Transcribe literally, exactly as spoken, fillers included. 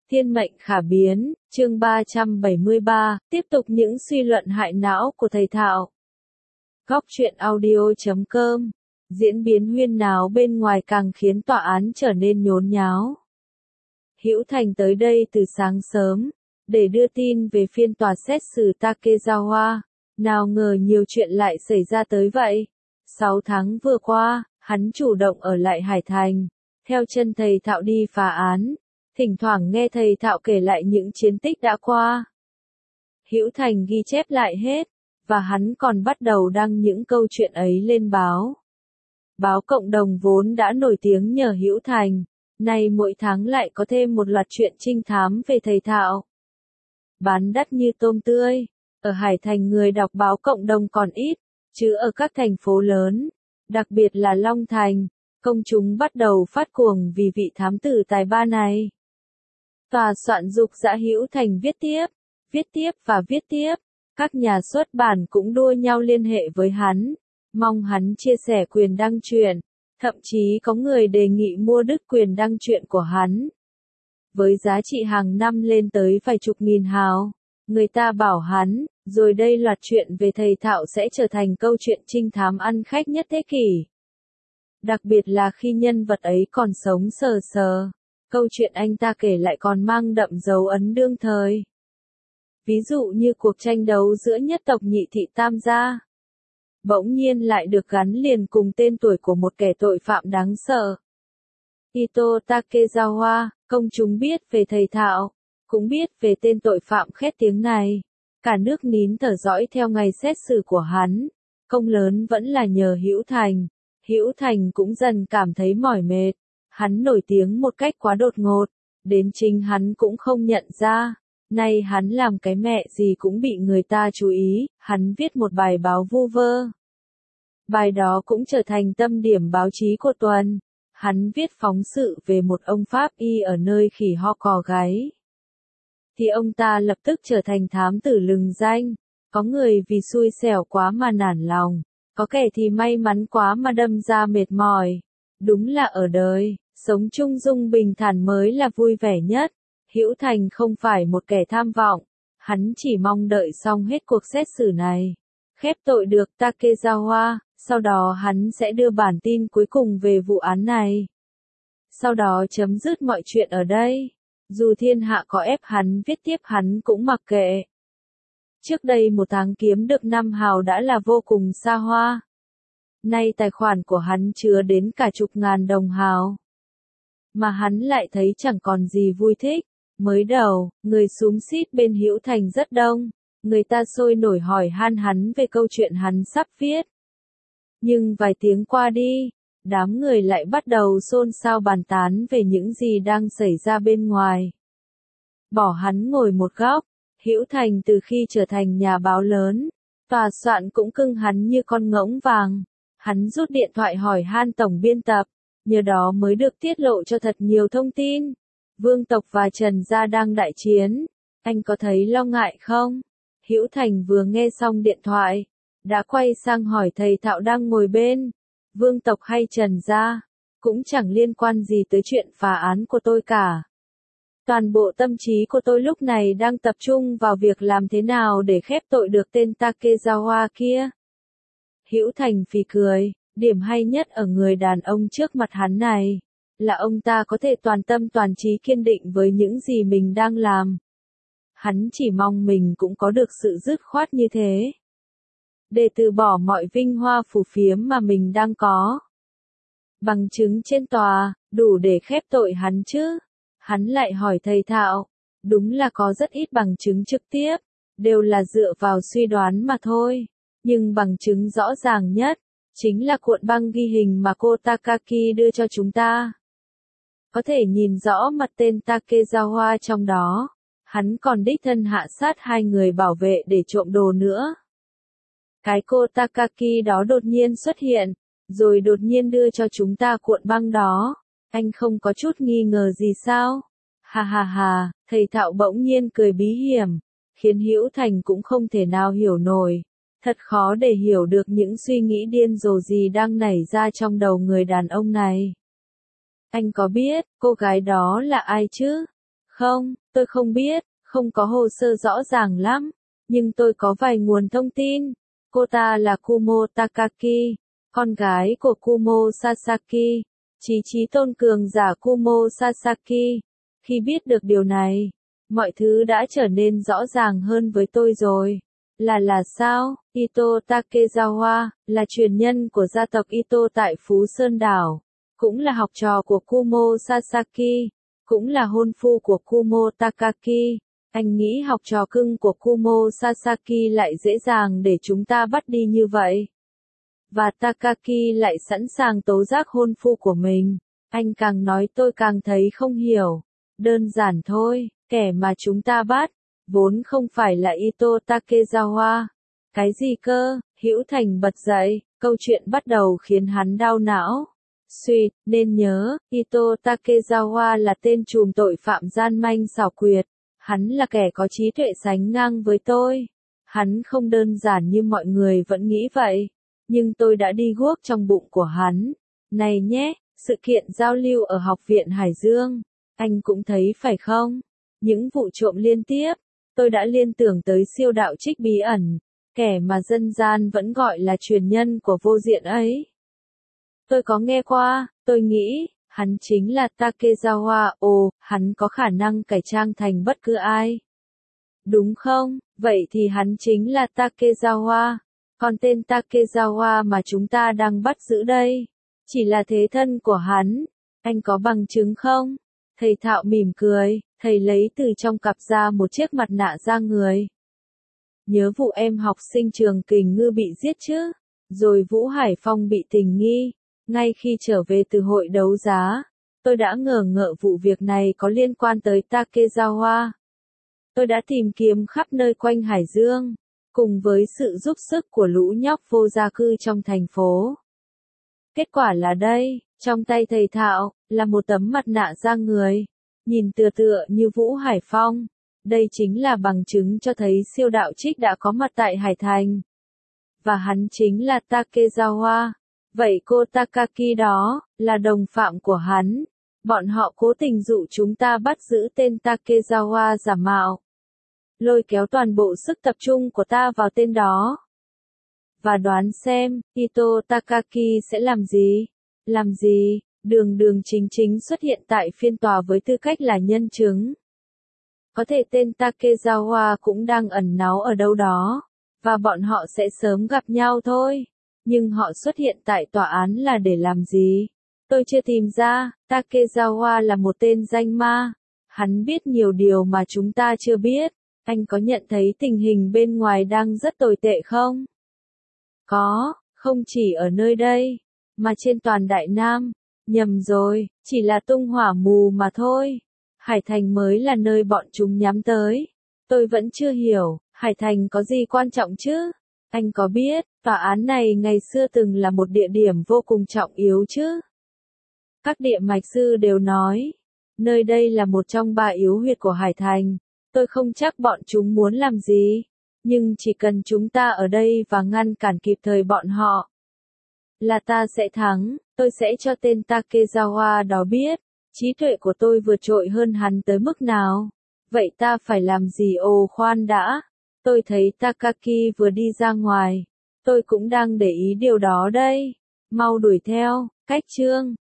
Thiên mệnh khả biến, chương ba trăm bảy mươi ba, tiếp tục những suy luận hại não của thầy Thạo. Góc truyện audio chấm com, diễn biến huyên náo bên ngoài càng khiến tòa án trở nên nhốn nháo. Hữu Thành tới đây từ sáng sớm, để đưa tin về phiên tòa xét xử Takezawa, nào ngờ nhiều chuyện lại xảy ra tới vậy. Sáu tháng vừa qua, hắn chủ động ở lại Hải Thành, theo chân thầy Thạo đi phá án. Thỉnh thoảng nghe thầy Thạo kể lại những chiến tích đã qua. Hữu Thành ghi chép lại hết, và hắn còn bắt đầu đăng những câu chuyện ấy lên báo. Báo Cộng đồng vốn đã nổi tiếng nhờ Hữu Thành, nay mỗi tháng lại có thêm một loạt chuyện trinh thám về thầy Thạo. Bán đắt như tôm tươi, ở Hải Thành người đọc báo Cộng đồng còn ít, chứ ở các thành phố lớn, đặc biệt là Long Thành, công chúng bắt đầu phát cuồng vì vị thám tử tài ba này. Tòa soạn dục dã Hữu Thành viết tiếp, viết tiếp và viết tiếp, các nhà xuất bản cũng đua nhau liên hệ với hắn, mong hắn chia sẻ quyền đăng truyện, thậm chí có người đề nghị mua đứt quyền đăng truyện của hắn. Với giá trị hàng năm lên tới vài chục nghìn hào, người ta bảo hắn, rồi đây loạt chuyện về thầy Thạo sẽ trở thành câu chuyện trinh thám ăn khách nhất thế kỷ. Đặc biệt là khi nhân vật ấy còn sống sờ sờ. Câu chuyện anh ta kể lại còn mang đậm dấu ấn đương thời. Ví dụ như cuộc tranh đấu giữa nhất tộc Nhị Thị Tam Gia. Bỗng nhiên lại được gắn liền cùng tên tuổi của một kẻ tội phạm đáng sợ. Ito Takezawa, công chúng biết về thầy Thạo, cũng biết về tên tội phạm khét tiếng này. Cả nước nín thở dõi theo ngày xét xử của hắn. Công lớn vẫn là nhờ Hữu Thành. Hữu Thành cũng dần cảm thấy mỏi mệt. Hắn nổi tiếng một cách quá đột ngột, đến chính hắn cũng không nhận ra. Nay hắn làm cái mẹ gì cũng bị người ta chú ý, hắn viết một bài báo vu vơ. Bài đó cũng trở thành tâm điểm báo chí của tuần. Hắn viết phóng sự về một ông Pháp y ở nơi khỉ ho cò gáy. Thì ông ta lập tức trở thành thám tử lừng danh. Có người vì xui xẻo quá mà nản lòng, có kẻ thì may mắn quá mà đâm ra mệt mỏi. Đúng là ở đời, sống chung dung bình thản mới là vui vẻ nhất. Hữu Thành không phải một kẻ tham vọng, hắn chỉ mong đợi xong hết cuộc xét xử này, khép tội được Takezawa, sau đó hắn sẽ đưa bản tin cuối cùng về vụ án này. Sau đó chấm dứt mọi chuyện ở đây, dù thiên hạ có ép hắn viết tiếp hắn cũng mặc kệ. Trước đây một tháng kiếm được năm hào đã là vô cùng xa hoa. Nay tài khoản của hắn chứa đến cả chục ngàn đồng hào. Mà hắn lại thấy chẳng còn gì vui thích. Mới đầu, người xúm xít bên Hữu Thành rất đông. Người ta sôi nổi hỏi han hắn về câu chuyện hắn sắp viết. Nhưng vài tiếng qua đi, đám người lại bắt đầu xôn xao bàn tán về những gì đang xảy ra bên ngoài. Bỏ hắn ngồi một góc, Hữu Thành từ khi trở thành nhà báo lớn, tòa soạn cũng cưng hắn như con ngỗng vàng. Hắn rút điện thoại hỏi han tổng biên tập, nhờ đó mới được tiết lộ cho thật nhiều thông tin. Vương tộc và Trần gia đang đại chiến, anh có thấy lo ngại không? Hữu Thành vừa nghe xong điện thoại, đã quay sang hỏi thầy Thạo đang ngồi bên. Vương tộc hay Trần gia, cũng chẳng liên quan gì tới chuyện phá án của tôi cả. Toàn bộ tâm trí của tôi lúc này đang tập trung vào việc làm thế nào để khép tội được tên Takezawa kia. Hữu Thành phì cười, điểm hay nhất ở người đàn ông trước mặt hắn này, là ông ta có thể toàn tâm toàn trí kiên định với những gì mình đang làm. Hắn chỉ mong mình cũng có được sự dứt khoát như thế. Để từ bỏ mọi vinh hoa phù phiếm mà mình đang có. Bằng chứng trên tòa, đủ để khép tội hắn chứ? Hắn lại hỏi thầy Thạo, đúng là có rất ít bằng chứng trực tiếp, đều là dựa vào suy đoán mà thôi. Nhưng bằng chứng rõ ràng nhất, chính là cuộn băng ghi hình mà cô Takaki đưa cho chúng ta. Có thể nhìn rõ mặt tên Takezawa trong đó. Hắn còn đích thân hạ sát hai người bảo vệ để trộm đồ nữa. Cái cô Takaki đó đột nhiên xuất hiện, rồi đột nhiên đưa cho chúng ta cuộn băng đó. Anh không có chút nghi ngờ gì sao? Ha ha ha, thầy Thạo bỗng nhiên cười bí hiểm, khiến Hữu Thành cũng không thể nào hiểu nổi. Thật khó để hiểu được những suy nghĩ điên rồ gì đang nảy ra trong đầu người đàn ông này. Anh có biết, cô gái đó là ai chứ? Không, tôi không biết, không có hồ sơ rõ ràng lắm, nhưng tôi có vài nguồn thông tin. Cô ta là Kumo Takaki, con gái của Kumo Sasaki, chí chí tôn cường giả Kumo Sasaki. Khi biết được điều này, mọi thứ đã trở nên rõ ràng hơn với tôi rồi. Là là sao? Ito Takezawa, là truyền nhân của gia tộc Ito tại Phú Sơn Đảo, cũng là học trò của Kumo Sasaki, cũng là hôn phu của Kumo Takaki. Anh nghĩ học trò cưng của Kumo Sasaki lại dễ dàng để chúng ta bắt đi như vậy. Và Takaki lại sẵn sàng tố giác hôn phu của mình. Anh càng nói tôi càng thấy không hiểu. Đơn giản thôi, kẻ mà chúng ta bắt, vốn không phải là Ito Takezawa. Cái gì cơ? Hữu Thành bật dậy, câu chuyện bắt đầu khiến hắn đau não. Suýt, nên nhớ, Ito Takezawa là tên trùm tội phạm gian manh xảo quyệt. Hắn là kẻ có trí tuệ sánh ngang với tôi. Hắn không đơn giản như mọi người vẫn nghĩ vậy. Nhưng tôi đã đi guốc trong bụng của hắn. Này nhé, sự kiện giao lưu ở Học viện Hải Dương. Anh cũng thấy phải không? Những vụ trộm liên tiếp. Tôi đã liên tưởng tới siêu đạo trích bí ẩn. Kẻ mà dân gian vẫn gọi là truyền nhân của vô diện ấy. Tôi có nghe qua, tôi nghĩ, hắn chính là Takezawa. Ồ, hắn có khả năng cải trang thành bất cứ ai. Đúng không? Vậy thì hắn chính là Takezawa. Còn tên Takezawa mà chúng ta đang bắt giữ đây, chỉ là thế thân của hắn. Anh có bằng chứng không? Thầy Thạo mỉm cười, thầy lấy từ trong cặp ra một chiếc mặt nạ da người. Nhớ vụ em học sinh trường Kình Ngư bị giết chứ? Rồi Vũ Hải Phong bị tình nghi. Ngay khi trở về từ hội đấu giá, tôi đã ngờ ngợ vụ việc này có liên quan tới Takezawa. Tôi đã tìm kiếm khắp nơi quanh Hải Dương, cùng với sự giúp sức của lũ nhóc vô gia cư trong thành phố. Kết quả là đây, trong tay thầy Thạo, là một tấm mặt nạ da người, nhìn tựa tựa như Vũ Hải Phong. Đây chính là bằng chứng cho thấy siêu đạo trích đã có mặt tại Hải Thành. Và hắn chính là Takezawa. Vậy cô Takaki đó, là đồng phạm của hắn. Bọn họ cố tình dụ chúng ta bắt giữ tên Takezawa giả mạo. Lôi kéo toàn bộ sức tập trung của ta vào tên đó. Và đoán xem, Ito Takaki sẽ làm gì? Làm gì? Đường đường chính chính xuất hiện tại phiên tòa với tư cách là nhân chứng. Có thể tên Takezawa cũng đang ẩn náu ở đâu đó. Và bọn họ sẽ sớm gặp nhau thôi. Nhưng họ xuất hiện tại tòa án là để làm gì? Tôi chưa tìm ra, Takezawa là một tên danh ma. Hắn biết nhiều điều mà chúng ta chưa biết. Anh có nhận thấy tình hình bên ngoài đang rất tồi tệ không? Có, không chỉ ở nơi đây, mà trên toàn Đại Nam. Nhầm rồi, chỉ là tung hỏa mù mà thôi. Hải Thành mới là nơi bọn chúng nhắm tới. Tôi vẫn chưa hiểu, Hải Thành có gì quan trọng chứ? Anh có biết, tòa án này ngày xưa từng là một địa điểm vô cùng trọng yếu chứ? Các địa mạch sư đều nói, nơi đây là một trong ba yếu huyệt của Hải Thành. Tôi không chắc bọn chúng muốn làm gì, nhưng chỉ cần chúng ta ở đây và ngăn cản kịp thời bọn họ, là ta sẽ thắng. Tôi sẽ cho tên Takezawa đó biết, trí tuệ của tôi vượt trội hơn hắn tới mức nào. Vậy ta phải làm gì? Ồ khoan đã, tôi thấy Takaki vừa đi ra ngoài. Tôi cũng đang để ý điều đó đây. Mau đuổi theo, cách chương.